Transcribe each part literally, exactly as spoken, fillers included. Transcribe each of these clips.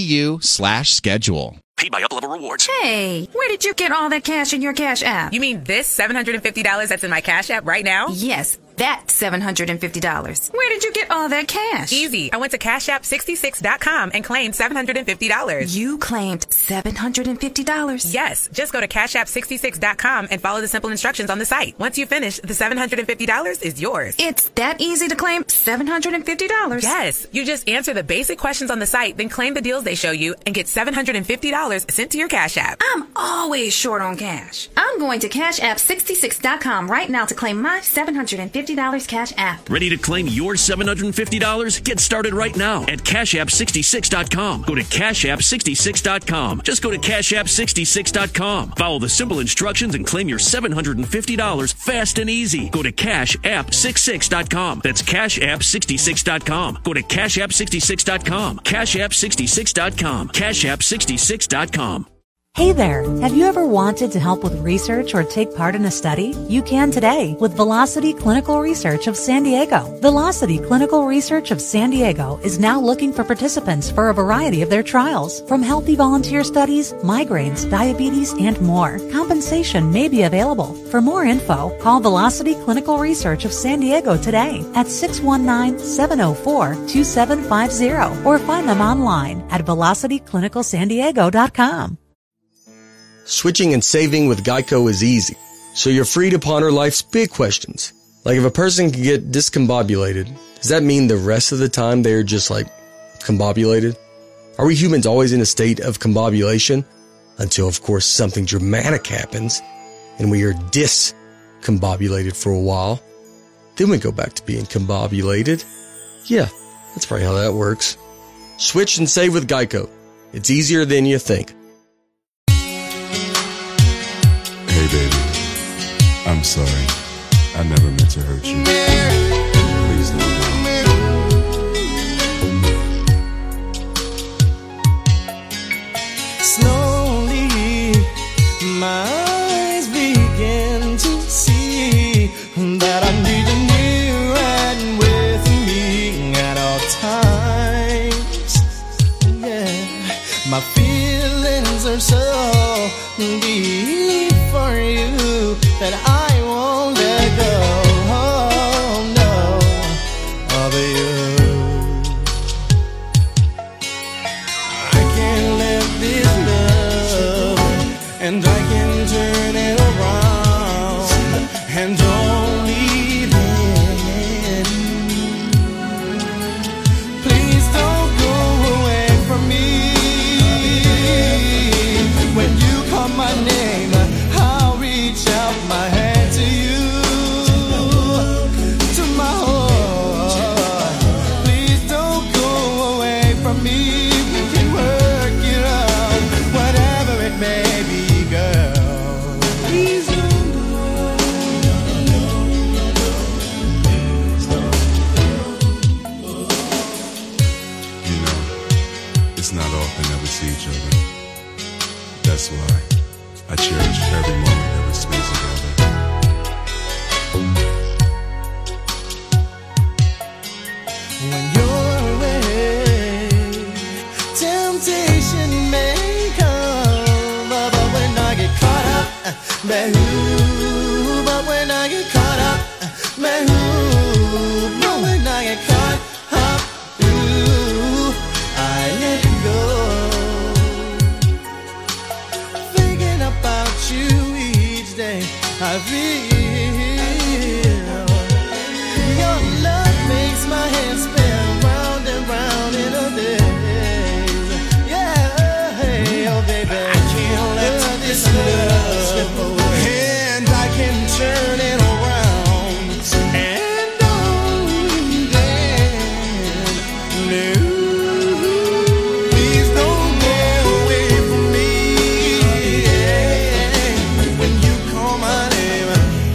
E-D-U slash schedule. Paid by UpLevel Rewards. Hey, where did you get all that cash in your Cash App? You mean this seven hundred fifty dollars that's in my Cash App right now? Yes, that seven hundred fifty dollars. Where did you get all that cash? Easy. I went to cash app sixty-six dot com and claimed seven hundred fifty dollars. You claimed seven hundred fifty dollars? Yes. Just go to cash app sixty-six dot com and follow the simple instructions on the site. Once you finish, the seven hundred fifty dollars is yours. It's that easy to claim seven hundred fifty dollars? Yes. You just answer the basic questions on the site, then claim the deals they show you and get seven hundred fifty dollars sent to your Cash App. I'm always short on cash. I'm going to cash app sixty-six dot com right now to claim my seven hundred fifty dollars Cash App. Ready to claim your seven hundred fifty dollars? Get started right now at cash app sixty-six dot com. Go to cash app sixty-six dot com. Just go to cash app sixty-six dot com. Follow the simple instructions and claim your seven hundred fifty dollars fast and easy. Go to cash app sixty-six dot com. That's cash app sixty-six dot com. Go to cash app sixty-six dot com. cash app sixty-six dot com. cash app sixty-six dot com. Hey there! Have you ever wanted to help with research or take part in a study? You can today with Velocity Clinical Research of San Diego. Velocity Clinical Research of San Diego is now looking for participants for a variety of their trials, from healthy volunteer studies, migraines, diabetes, and more. Compensation may be available. For more info, call Velocity Clinical Research of San Diego today at six one nine, seven oh four, two seven five zero or find them online at velocity clinical san diego dot com. Switching and saving with Geico is easy, so you're free to ponder life's big questions. Like, if a person can get discombobulated, does that mean the rest of the time they're just, like, combobulated? Are we humans always in a state of combobulation? Until, of course, something dramatic happens, and we are discombobulated for a while. Then we go back to being combobulated. Yeah, that's probably how that works. Switch and save with Geico. It's easier than you think. Hey baby, I'm sorry. I never meant to hurt you. Please don't go. Slowly, my eyes begin to see that I need you and with me at all times. Yeah, my feelings are so deep for you that I won't let go, oh, no, of you. I can't let this love, and I can turn it around, and only then. Please don't go away from me. When you call my name, I'll reach out my hand to you, to my heart. Please don't go away from me. We can work it out, whatever it may be, girl. Please don't go. You know, it's not often that we see each other. That's why I cherish every moment that we spend together. When you're away, temptation may come, but when I get caught up, man, ooh, but when I get caught up, man, ooh, but when I get caught up, ooh, I let go. Thinking about you each day, I feel your love makes my head spin round and round in a daze. Yeah, oh baby, I can't let this love slip away, and I can turn it around, and only then, no, please don't go away from me. When you call my name,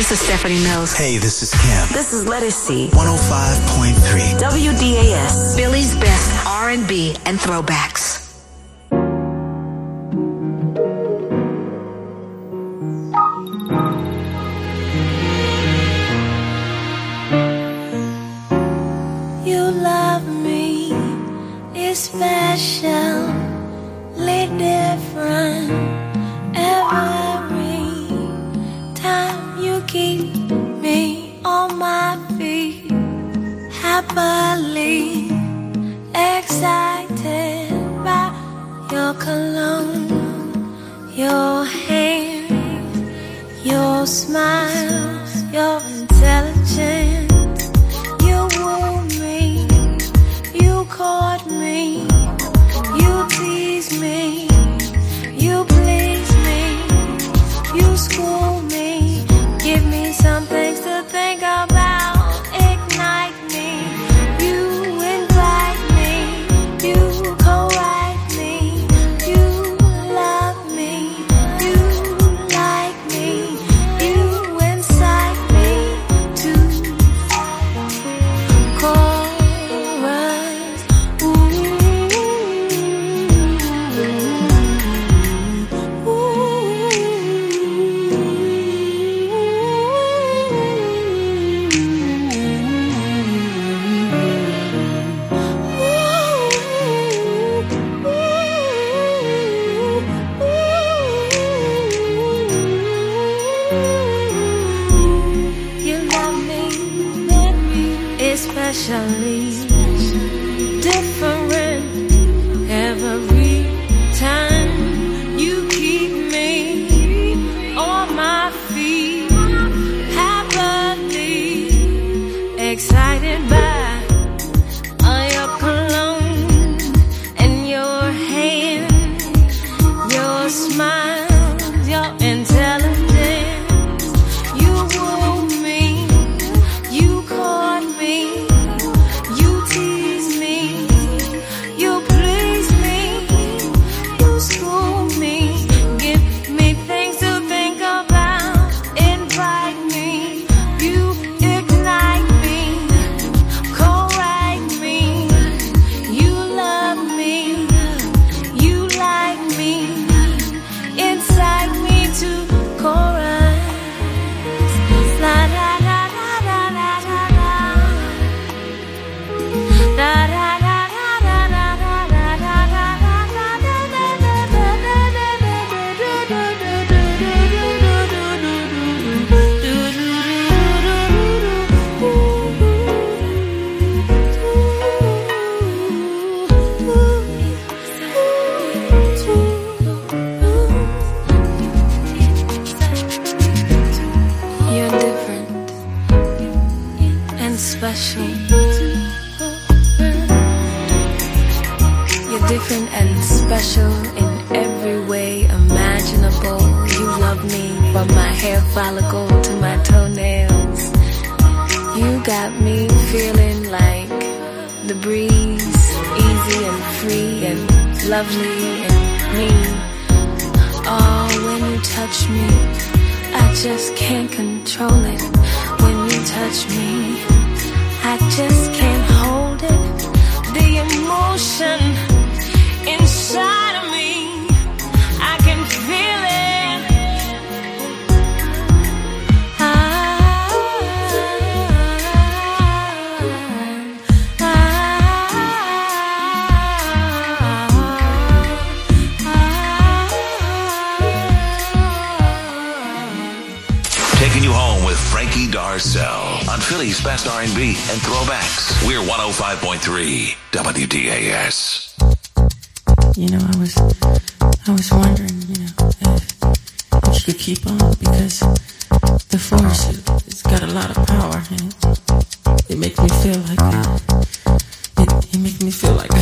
This is Stephanie Mills. Hey, this is Kim. This is Let Us See. one oh five point three W D A S. Philly's best R and B and throwbacks. You love me, it's special, different. Every time you keep me on my feet, happily excited by your cologne, your hands, your smile, your intelligence. You woo me, you caught me, you tease me, you please me, you school me, give me some things to think about, ignite me, you invite me, you co-write me, you love me, you like me, you incite me to chorus. Especially different every time you keep me on my feet, happily excited by all your cologne and your hand, your smile, your intelligence. You woo me, you caught me, you tease me, you please me, you school me, give me things to think about, invite me, you ignite me, co-write me, you love me, you like me, incite me to chorus. La la la la la la la la. La la la la la la la la la la You're different and special. You're different and special in every way imaginable. You love me from my hair follicle to my toenails. You got me feeling like the breeze, easy and free and lovely and me. Oh, when you touch me, I just can't control it. When you touch me, I just can't hold it. The emotion inside of me, I can feel it. I, I, Taking you home with Frankie Darcell on Philly's best R and B and throwbacks. We're one oh five point three W D A S. You know, I was, I was wondering, you know, if, if you could keep on, because the force, it, it's got a lot of power, and it, it makes me feel like, it, it makes me feel like,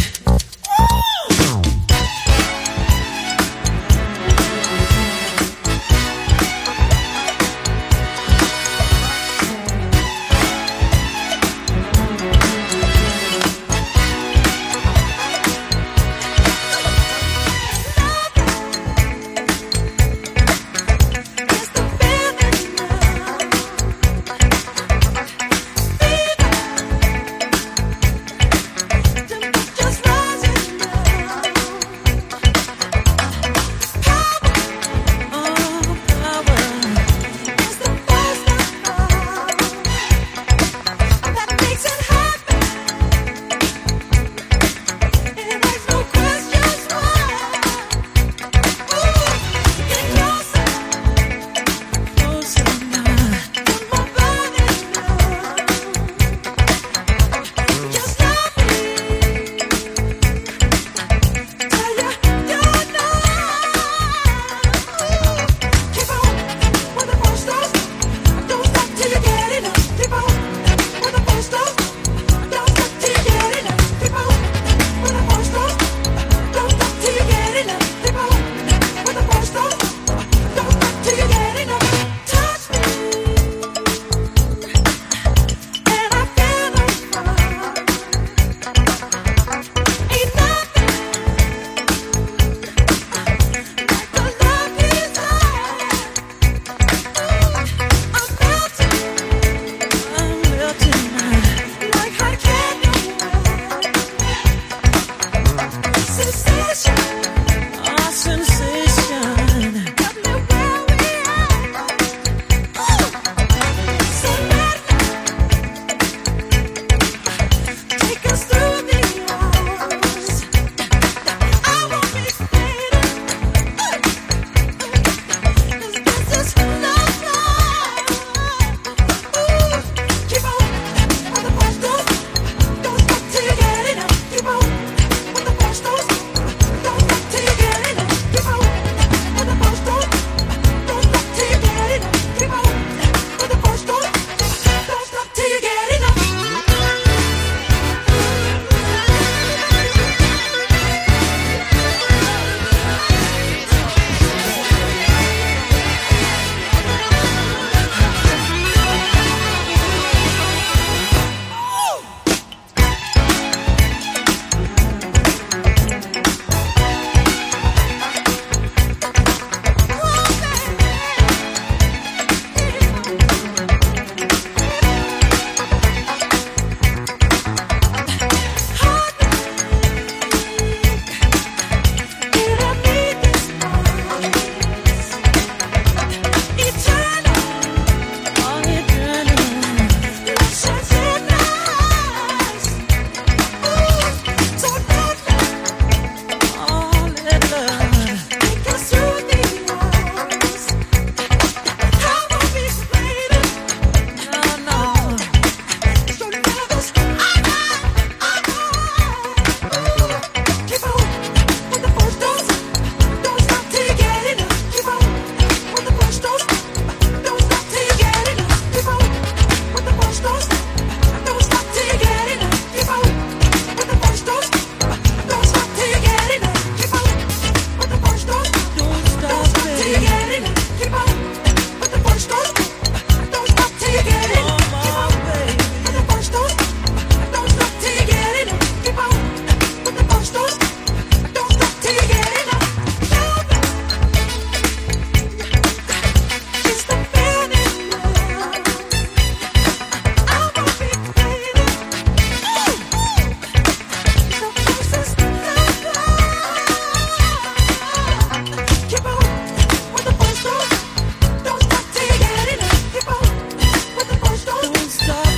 don't stop.